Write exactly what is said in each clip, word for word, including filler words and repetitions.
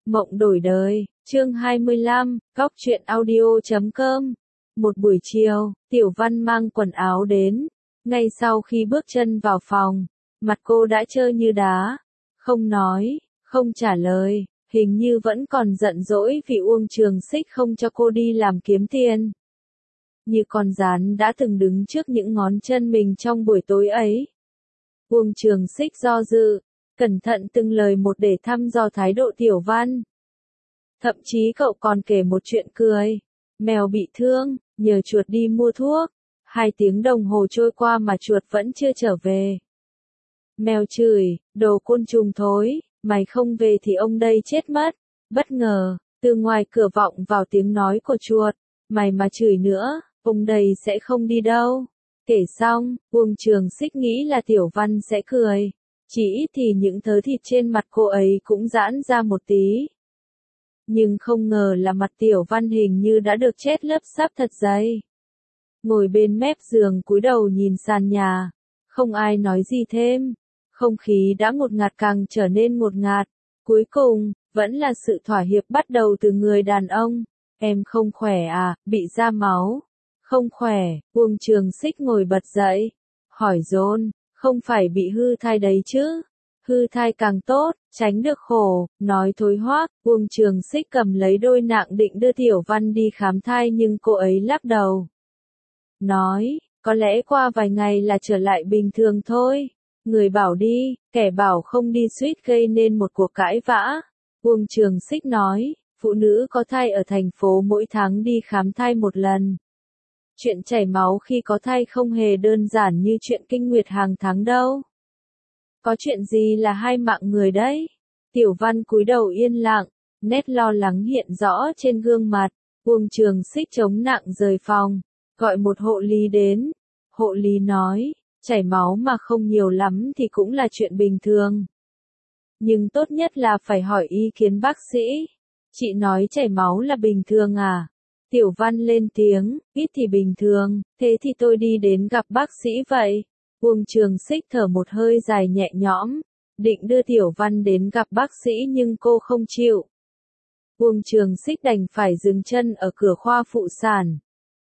Mộng đổi đời, chương hai mươi lăm, góc truyện audio chấm com. Một buổi chiều, Tiểu Văn mang quần áo đến. Ngay sau khi bước chân vào phòng, mặt cô đã trơ như đá. Không nói, không trả lời, hình như vẫn còn giận dỗi vì Uông Trường Xích không cho cô đi làm kiếm tiền. Như con gián đã từng đứng trước những ngón chân mình trong buổi tối ấy. Uông Trường Xích do dự, cẩn thận từng lời một để thăm dò thái độ Tiểu Văn. Thậm chí cậu còn kể một chuyện cười. Mèo bị thương, nhờ chuột đi mua thuốc. Hai tiếng đồng hồ trôi qua mà chuột vẫn chưa trở về. Mèo chửi, đồ côn trùng thối, mày không về thì ông đây chết mất. Bất ngờ, từ ngoài cửa vọng vào tiếng nói của chuột. Mày mà chửi nữa, ông đây sẽ không đi đâu. Kể xong, Uông Trường Xích nghĩ là Tiểu Văn sẽ cười. Chỉ ít thì những thớ thịt trên mặt cô ấy cũng giãn ra một tí. Nhưng không ngờ là mặt Tiểu Văn hình như đã được chết lớp sáp thật dày. Ngồi bên mép giường cúi đầu nhìn sàn nhà. Không ai nói gì thêm. Không khí đã ngột ngạt càng trở nên ngột ngạt. Cuối cùng, vẫn là sự thỏa hiệp bắt đầu từ người đàn ông. Em không khỏe à, bị ra máu. Không khỏe, Uông Trường Xích ngồi bật dậy. Hỏi dồn, không phải bị hư thai đấy chứ? Hư thai càng tốt, tránh được khổ, nói thối hoác. Uông Trường Xích cầm lấy đôi nạng định đưa Tiểu Văn đi khám thai nhưng cô ấy lắc đầu. Nói, có lẽ qua vài ngày là trở lại bình thường thôi. Người bảo đi, kẻ bảo không đi suýt gây nên một cuộc cãi vã. Uông Trường Xích nói, phụ nữ có thai ở thành phố mỗi tháng đi khám thai một lần. Chuyện chảy máu khi có thai không hề đơn giản như chuyện kinh nguyệt hàng tháng đâu. Có chuyện gì là hai mạng người đấy? Tiểu Văn cúi đầu yên lặng, nét lo lắng hiện rõ trên gương mặt. Uông Trường Xích chống nặng rời phòng, gọi một hộ lý đến. Hộ lý nói, chảy máu mà không nhiều lắm thì cũng là chuyện bình thường. Nhưng tốt nhất là phải hỏi ý kiến bác sĩ. Chị nói chảy máu là bình thường à? Tiểu Văn lên tiếng, ít thì bình thường, thế thì tôi đi đến gặp bác sĩ vậy. Uông Trường Xích thở một hơi dài nhẹ nhõm, định đưa Tiểu Văn đến gặp bác sĩ nhưng cô không chịu. Uông Trường Xích đành phải dừng chân ở cửa khoa phụ sản.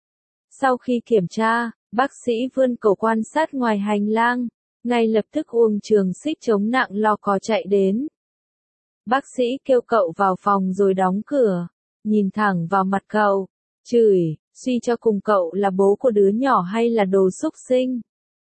Sau khi kiểm tra, bác sĩ vươn cổ quan sát ngoài hành lang, ngay lập tức Uông Trường Xích chống nặng lo có chạy đến. Bác sĩ kêu cậu vào phòng rồi đóng cửa, nhìn thẳng vào mặt cậu, chửi, suy cho cùng cậu là bố của đứa nhỏ hay là đồ xúc sinh.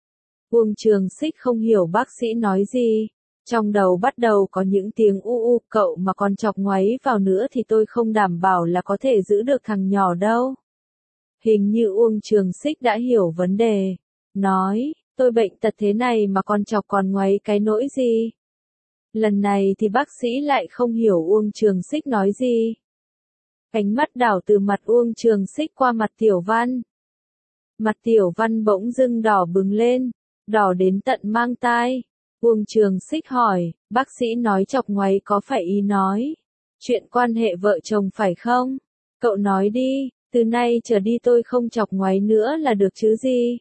Uông Trường Xích không hiểu bác sĩ nói gì, trong đầu bắt đầu có những tiếng u u, cậu mà còn chọc ngoáy vào nữa thì tôi không đảm bảo là có thể giữ được thằng nhỏ đâu. Hình như Uông Trường Xích đã hiểu vấn đề, nói, tôi bệnh tật thế này mà còn chọc còn ngoáy cái nỗi gì. Lần này thì bác sĩ lại không hiểu Uông Trường Xích nói gì. Ánh mắt đảo từ mặt Uông Trường Xích qua mặt Tiểu Văn. Mặt Tiểu Văn bỗng dưng đỏ bừng lên, đỏ đến tận mang tai. Uông Trường Xích hỏi, bác sĩ nói chọc ngoáy có phải ý nói chuyện quan hệ vợ chồng phải không? Cậu nói đi, từ nay trở đi tôi không chọc ngoáy nữa là được chứ gì?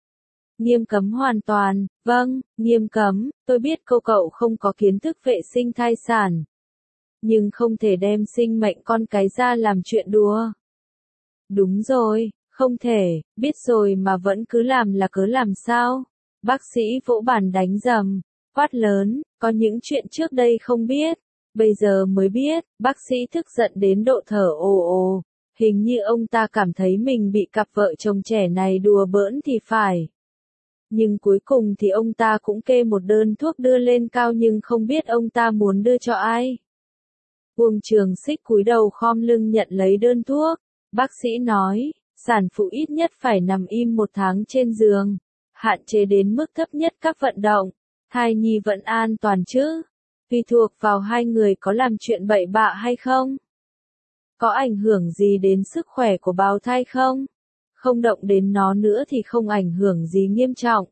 Nghiêm cấm hoàn toàn, vâng, nghiêm cấm, tôi biết cô cậu không có kiến thức vệ sinh thai sản. Nhưng không thể đem sinh mệnh con cái ra làm chuyện đùa. Đúng rồi, không thể, biết rồi mà vẫn cứ làm là cớ làm sao? Bác sĩ vỗ bàn đánh rầm, quát lớn, có những chuyện trước đây không biết, bây giờ mới biết. Bác sĩ tức giận đến độ thở ồ ồ, hình như ông ta cảm thấy mình bị cặp vợ chồng trẻ này đùa bỡn thì phải. Nhưng cuối cùng thì ông ta cũng kê một đơn thuốc đưa lên cao nhưng không biết ông ta muốn đưa cho ai. Uông Trường Xích cúi đầu khom lưng nhận lấy đơn thuốc. Bác sĩ nói, sản phụ ít nhất phải nằm im một tháng trên giường, hạn chế đến mức thấp nhất các vận động. Thai nhi vẫn an toàn chứ? Tùy thuộc vào hai người có làm chuyện bậy bạ hay không? Có ảnh hưởng gì đến sức khỏe của bào thai không? Không động đến nó nữa thì không ảnh hưởng gì nghiêm trọng.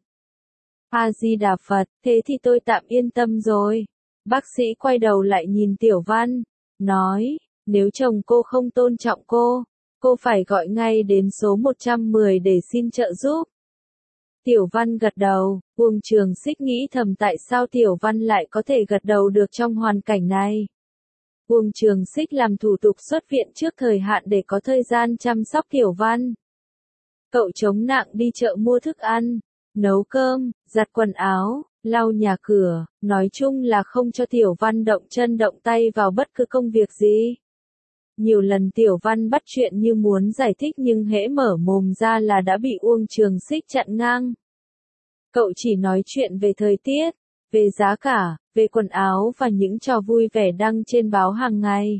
A Di Đà Phật, thế thì tôi tạm yên tâm rồi. Bác sĩ quay đầu lại nhìn Tiểu Văn, nói, nếu chồng cô không tôn trọng cô, cô phải gọi ngay đến số một trăm mười để xin trợ giúp. Tiểu Văn gật đầu. Uông Trường Xích nghĩ thầm tại sao Tiểu Văn lại có thể gật đầu được trong hoàn cảnh này. Uông Trường Xích làm thủ tục xuất viện trước thời hạn để có thời gian chăm sóc Tiểu Văn. Cậu chống nặng đi chợ mua thức ăn, nấu cơm, giặt quần áo, lau nhà cửa, nói chung là không cho Tiểu Văn động chân động tay vào bất cứ công việc gì. Nhiều lần Tiểu Văn bắt chuyện như muốn giải thích nhưng hễ mở mồm ra là đã bị Uông Trường Xích chặn ngang. Cậu chỉ nói chuyện về thời tiết, về giá cả, về quần áo và những trò vui vẻ đăng trên báo hàng ngày.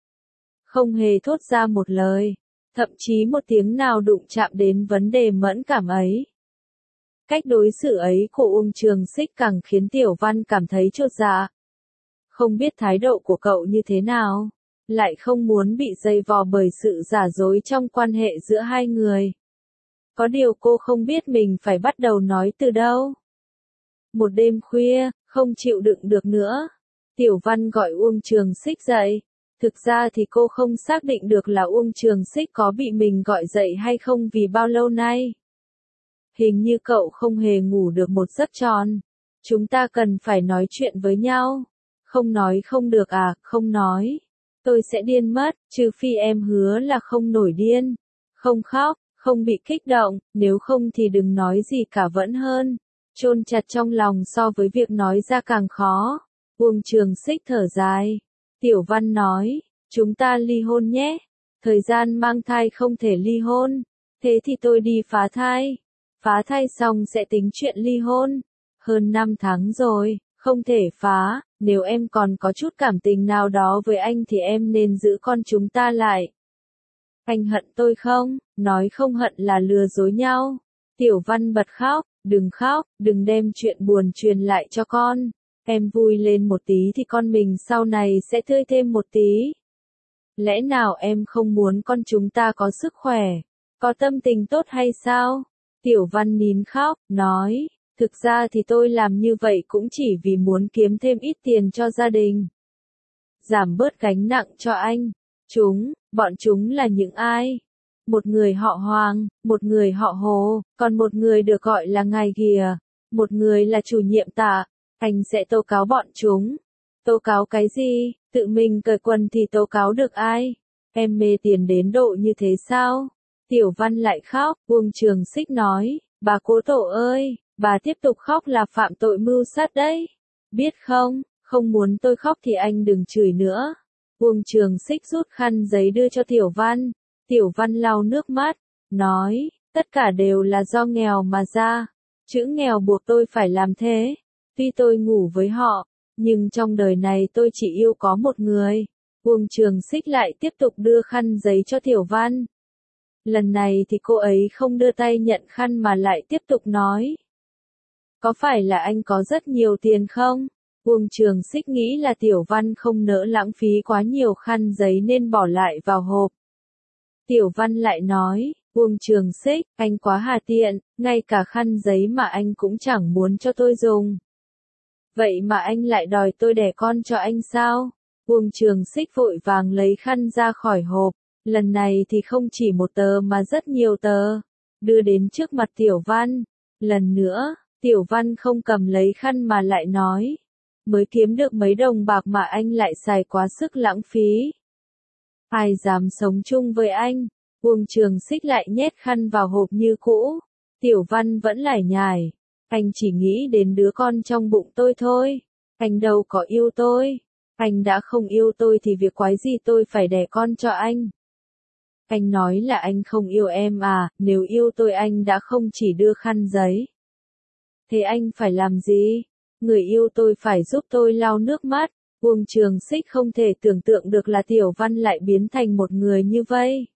Không hề thốt ra một lời, thậm chí một tiếng nào đụng chạm đến vấn đề mẫn cảm ấy. Cách đối xử ấy của Uông Trường Xích càng khiến Tiểu Văn cảm thấy chột dạ. Không biết thái độ của cậu như thế nào, lại không muốn bị dây vò bởi sự giả dối trong quan hệ giữa hai người. Có điều cô không biết mình phải bắt đầu nói từ đâu. Một đêm khuya, không chịu đựng được nữa, Tiểu Văn gọi Uông Trường Xích dậy. Thực ra thì cô không xác định được là Uông Trường Xích có bị mình gọi dậy hay không vì bao lâu nay. Hình như cậu không hề ngủ được một giấc tròn. Chúng ta cần phải nói chuyện với nhau. Không nói không được à, không nói. Tôi sẽ điên mất, trừ phi em hứa là không nổi điên. Không khóc, không bị kích động, nếu không thì đừng nói gì cả vẫn hơn. Chôn chặt trong lòng so với việc nói ra càng khó. Uông Trường Xích thở dài. Tiểu Văn nói, chúng ta ly hôn nhé. Thời gian mang thai không thể ly hôn. Thế thì tôi đi phá thai. Phá thai xong sẽ tính chuyện ly hôn. Hơn năm tháng rồi, không thể phá. Nếu em còn có chút cảm tình nào đó với anh thì em nên giữ con chúng ta lại. Anh hận tôi không? Nói không hận là lừa dối nhau. Tiểu Văn bật khóc. Đừng khóc, đừng đem chuyện buồn truyền lại cho con. Em vui lên một tí thì con mình sau này sẽ tươi thêm một tí. Lẽ nào em không muốn con chúng ta có sức khỏe, có tâm tình tốt hay sao? Tiểu Văn nín khóc, nói, thực ra thì tôi làm như vậy cũng chỉ vì muốn kiếm thêm ít tiền cho gia đình. Giảm bớt gánh nặng cho anh. Chúng, bọn chúng là những ai? Một người họ Hoàng, một người họ Hồ, còn một người được gọi là ngài kìa. Một người là chủ nhiệm Tạ. Anh sẽ tố cáo bọn chúng. Tố cáo cái gì? Tự mình cởi quần thì tố cáo được ai? Em mê tiền đến độ như thế sao? Tiểu Văn lại khóc. Uông Trường Xích nói, bà cố tổ ơi, bà tiếp tục khóc là phạm tội mưu sát đấy. Biết không, không muốn tôi khóc thì anh đừng chửi nữa. Uông Trường Xích rút khăn giấy đưa cho Tiểu Văn. Tiểu Văn lau nước mắt, nói, tất cả đều là do nghèo mà ra. Chữ nghèo buộc tôi phải làm thế. Tuy tôi ngủ với họ, nhưng trong đời này tôi chỉ yêu có một người. Uông Trường Xích lại tiếp tục đưa khăn giấy cho Tiểu Văn. Lần này thì cô ấy không đưa tay nhận khăn mà lại tiếp tục nói. Có phải là anh có rất nhiều tiền không? Uông Trường Xích nghĩ là Tiểu Văn không nỡ lãng phí quá nhiều khăn giấy nên bỏ lại vào hộp. Tiểu Văn lại nói, Uông Trường Xích, anh quá hà tiện, ngay cả khăn giấy mà anh cũng chẳng muốn cho tôi dùng. Vậy mà anh lại đòi tôi đẻ con cho anh sao? Uông Trường Xích vội vàng lấy khăn ra khỏi hộp, lần này thì không chỉ một tờ mà rất nhiều tờ, đưa đến trước mặt Tiểu Văn. Lần nữa, Tiểu Văn không cầm lấy khăn mà lại nói, mới kiếm được mấy đồng bạc mà anh lại xài quá sức lãng phí. Ai dám sống chung với anh? Uông Trường Xích lại nhét khăn vào hộp như cũ. Tiểu Văn vẫn lải nhải. Anh chỉ nghĩ đến đứa con trong bụng tôi thôi. Anh đâu có yêu tôi. Anh đã không yêu tôi thì việc quái gì tôi phải đẻ con cho anh. Anh nói là anh không yêu em à, nếu yêu tôi anh đã không chỉ đưa khăn giấy. Thế anh phải làm gì? Người yêu tôi phải giúp tôi lau nước mắt. Uông Trường Xích không thể tưởng tượng được là Tiểu Văn lại biến thành một người như vậy.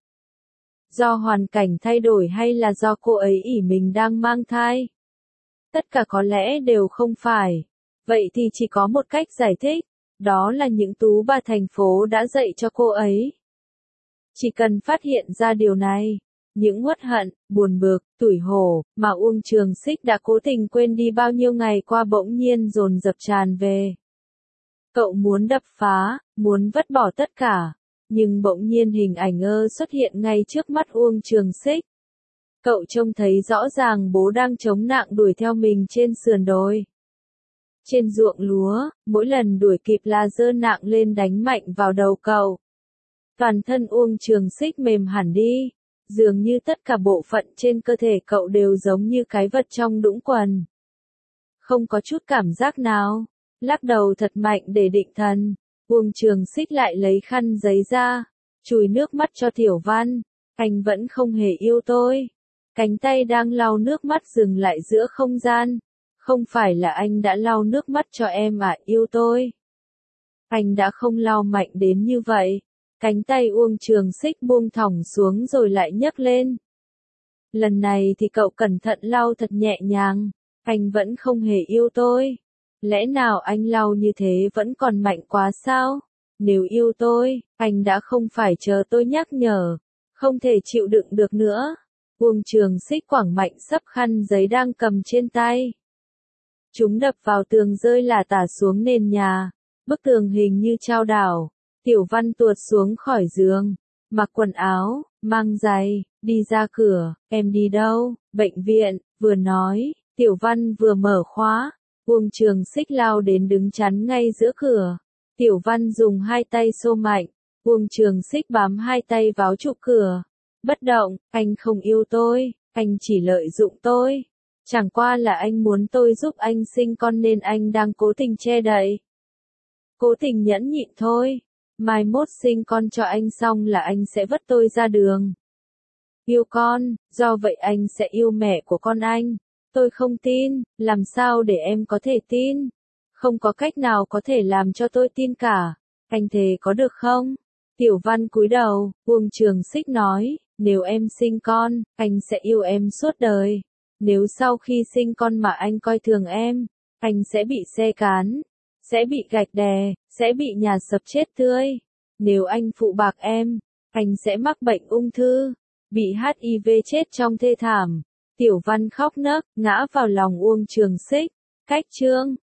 Do hoàn cảnh thay đổi hay là do cô ấy ỷ mình đang mang thai? Tất cả có lẽ đều không phải. Vậy thì chỉ có một cách giải thích, đó là những tú bà thành phố đã dạy cho cô ấy. Chỉ cần phát hiện ra điều này, những uất hận, buồn bực, tủi hổ mà Uông Trường Xích đã cố tình quên đi bao nhiêu ngày qua bỗng nhiên dồn dập tràn về. Cậu muốn đập phá, muốn vứt bỏ tất cả, nhưng bỗng nhiên hình ảnh ơ xuất hiện ngay trước mắt Uông Trường Xích. Cậu trông thấy rõ ràng bố đang chống nạng đuổi theo mình trên sườn đồi. trên ruộng lúa, mỗi lần đuổi kịp là giơ nạng lên đánh mạnh vào đầu cậu. Toàn thân Uông Trường Xích mềm hẳn đi, dường như tất cả bộ phận trên cơ thể cậu đều giống như cái vật trong đũng quần. Không có chút cảm giác nào, lắc đầu thật mạnh để định thần, Uông Trường Xích lại lấy khăn giấy ra, chùi nước mắt cho Tiểu Văn, anh vẫn không hề yêu tôi. Cánh tay đang lau nước mắt dừng lại giữa không gian. Không phải là anh đã lau nước mắt cho em à, yêu tôi. Anh đã không lau mạnh đến như vậy. Cánh tay Uông Trường Xích buông thõng xuống rồi lại nhấc lên. Lần này thì cậu cẩn thận lau thật nhẹ nhàng. Anh vẫn không hề yêu tôi. Lẽ nào anh lau như thế vẫn còn mạnh quá sao? Nếu yêu tôi, anh đã không phải chờ tôi nhắc nhở. Không thể chịu đựng được nữa. Uông Trường Xích quẳng mạnh sấp khăn giấy đang cầm trên tay. Chúng đập vào tường rơi lả tả xuống nền nhà. Bức tường hình như chao đảo. Tiểu Văn tuột xuống khỏi giường. Mặc quần áo, mang giày, đi ra cửa. Em đi đâu? Bệnh viện. Vừa nói, Tiểu Văn vừa mở khóa. Uông Trường Xích lao đến đứng chắn ngay giữa cửa. Tiểu Văn dùng hai tay xô mạnh. Uông Trường Xích bám hai tay vào trụ cửa. Bất động, anh không yêu tôi, anh chỉ lợi dụng tôi. Chẳng qua là anh muốn tôi giúp anh sinh con nên anh đang cố tình che đậy. Cố tình nhẫn nhịn thôi. Mai mốt sinh con cho anh xong là anh sẽ vứt tôi ra đường. Yêu con, do vậy anh sẽ yêu mẹ của con anh. Tôi không tin, làm sao để em có thể tin? Không có cách nào có thể làm cho tôi tin cả. Anh thề có được không? Tiểu Văn cúi đầu, Uông Trường Xích nói, nếu em sinh con, anh sẽ yêu em suốt đời. Nếu sau khi sinh con mà anh coi thường em, anh sẽ bị xe cán, sẽ bị gạch đè, sẽ bị nhà sập chết tươi. Nếu anh phụ bạc em, anh sẽ mắc bệnh ung thư, bị hát i vê chết trong thê thảm. Tiểu Văn khóc nấc, ngã vào lòng Uông Trường Xích. Cách chương